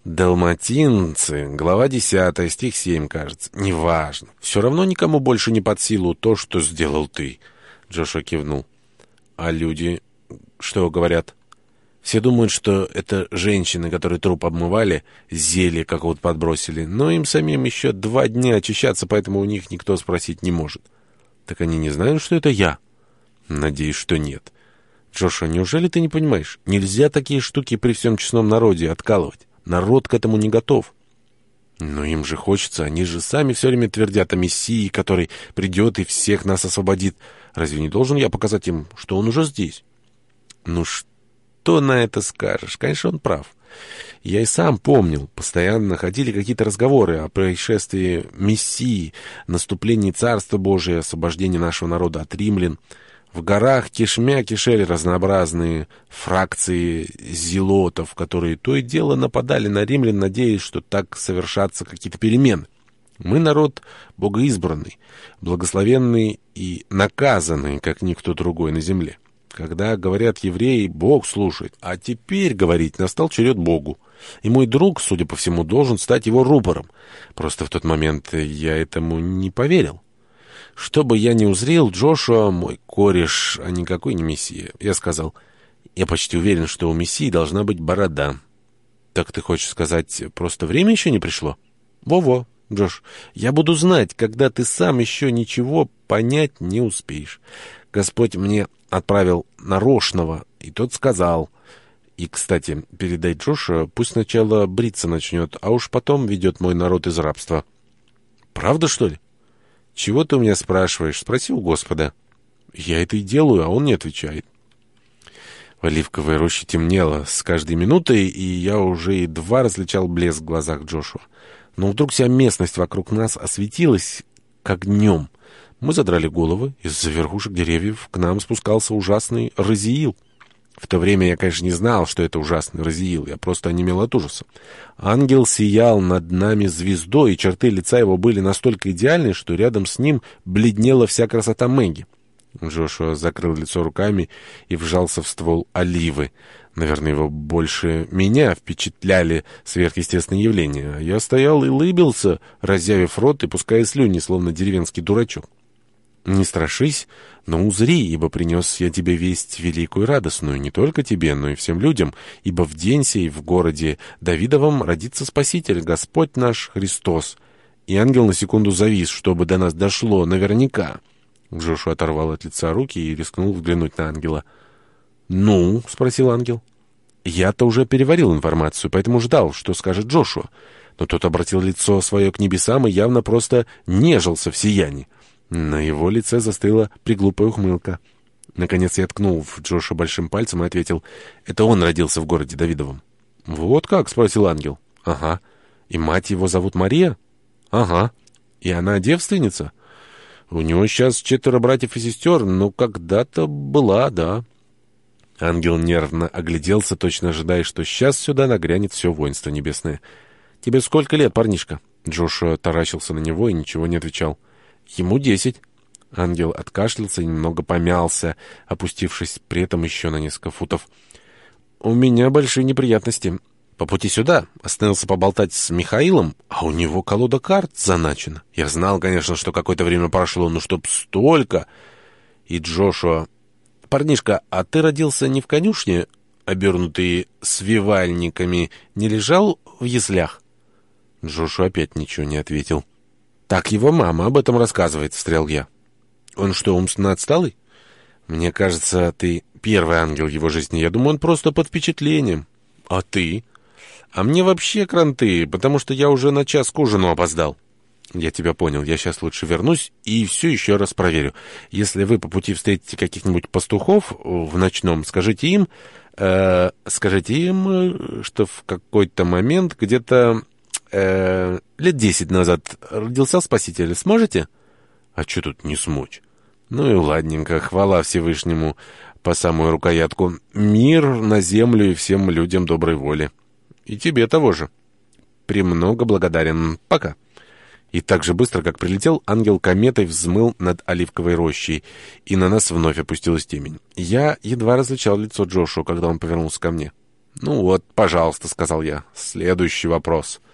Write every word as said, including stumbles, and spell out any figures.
Далматинцы, глава десятая, стих семь, кажется. Неважно. Все равно никому больше не под силу то, что сделал ты. Джошуа кивнул. А люди что говорят? Все думают, что это женщины, которые труп обмывали, зелье какого-то подбросили. Но им самим еще два дня очищаться, поэтому у них никто спросить не может. Так они не знают, что это я? Надеюсь, что нет. Джошуа, неужели ты не понимаешь? Нельзя такие штуки при всем честном народе откалывать. Народ к этому не готов. Но им же хочется, они же сами все время твердят о Мессии, который придет и всех нас освободит. Разве не должен я показать им, что он уже здесь? Ну что на это скажешь? Конечно, он прав. Я и сам помнил, постоянно ходили какие-то разговоры о происшествии Мессии, наступлении Царства Божия, освобождении нашего народа от римлян. В горах кишмя кишели разнообразные фракции зелотов, которые то и дело нападали на римлян, надеясь, что так совершатся какие-то перемены. Мы народ богоизбранный, благословенный и наказанный, как никто другой на земле. Когда говорят евреи, Бог слушает, а теперь, говорить, настал черед Богу. И мой друг, судя по всему, должен стать его рупором. Просто в тот момент я этому не поверил. Что бы я ни узрел, Джошуа мой кореш, а никакой не Мессия. Я сказал, я почти уверен, что у Мессии должна быть борода. Так ты хочешь сказать, просто время еще не пришло? Во-во, Джош, я буду знать, когда ты сам еще ничего понять не успеешь. Господь мне отправил нарочного, и тот сказал. И, кстати, передай Джошу, пусть сначала бриться начнет, а уж потом ведет мой народ из рабства. Правда, что ли? Чего ты у меня спрашиваешь? Спроси у Господа. Я это и делаю, а он не отвечает. В оливковой роще темнело с каждой минутой, и я уже едва различал блеск в глазах Джошуа. Но вдруг вся местность вокруг нас осветилась, как днем. Мы задрали головы, из-за верхушек деревьев к нам спускался ужасный Разиил. В то время я, конечно, не знал, что это ужасный Разиил, я просто онемел от ужаса. Ангел сиял над нами звездой, и черты лица его были настолько идеальны, что рядом с ним бледнела вся красота Мэгги. Джошуа закрыл лицо руками и вжался в ствол оливы. Наверное, его больше меня впечатляли сверхъестественные явления. Я стоял и улыбился, разъявив рот и пуская слюни, словно деревенский дурачок. «Не страшись, но узри, ибо принес я тебе весть великую и радостную, не только тебе, но и всем людям, ибо в день сей в городе Давидовом родится Спаситель, Господь наш Христос». И ангел на секунду завис, чтобы до нас дошло наверняка. Джошуа оторвал от лица руки и рискнул взглянуть на ангела. «Ну?» — спросил ангел. «Я-то уже переварил информацию, поэтому ждал, что скажет Джошуа». Но тот обратил лицо свое к небесам и явно просто нежился в сиянии. На его лице застыла приглупая ухмылка. Наконец я ткнул в Джоша большим пальцем и ответил, «Это он родился в городе Давидовом». «Вот как?» — спросил ангел. «Ага. И мать его зовут Мария?» «Ага. И она девственница?» «У него сейчас четверо братьев и сестер, но когда-то была, да». Ангел нервно огляделся, точно ожидая, что сейчас сюда нагрянет все воинство небесное. «Тебе сколько лет, парнишка?» Джошуа таращился на него и ничего не отвечал. «Ему десять». Ангел откашлялся и немного помялся, опустившись при этом еще на несколько футов. «У меня большие неприятности. По пути сюда остановился поболтать с Михаилом, а у него колода карт заначена. Я знал, конечно, что какое-то время прошло, но чтоб столько...» И Джошуа... «Парнишка, а ты родился не в конюшне, обернутый свивальниками, не лежал в яслях?» Джошуа опять ничего не ответил. «Так его мама об этом рассказывает», — встрял я. «Он что, умственно отсталый?» «Мне кажется, ты первый ангел его жизни. Я думаю, он просто под впечатлением». «А ты?» «А мне вообще кранты, потому что я уже на час к ужину опоздал». «Я тебя понял. Я сейчас лучше вернусь и все еще раз проверю. Если вы по пути встретите каких-нибудь пастухов в ночном, скажите им... Э, скажите им, что в какой-то момент где-то... Э, лет десять назад родился Спаситель. Сможете?» «А что тут не смочь?» «Ну и ладненько, хвала Всевышнему по самую рукоятку. Мир на землю и всем людям доброй воли. И тебе того же. Премного благодарен. Пока». И так же быстро, как прилетел, ангел кометой взмыл над оливковой рощей, и на нас вновь опустилась темень. Я едва различал лицо Джошуа, когда он повернулся ко мне. «Ну вот, пожалуйста», — сказал я. «Следующий вопрос».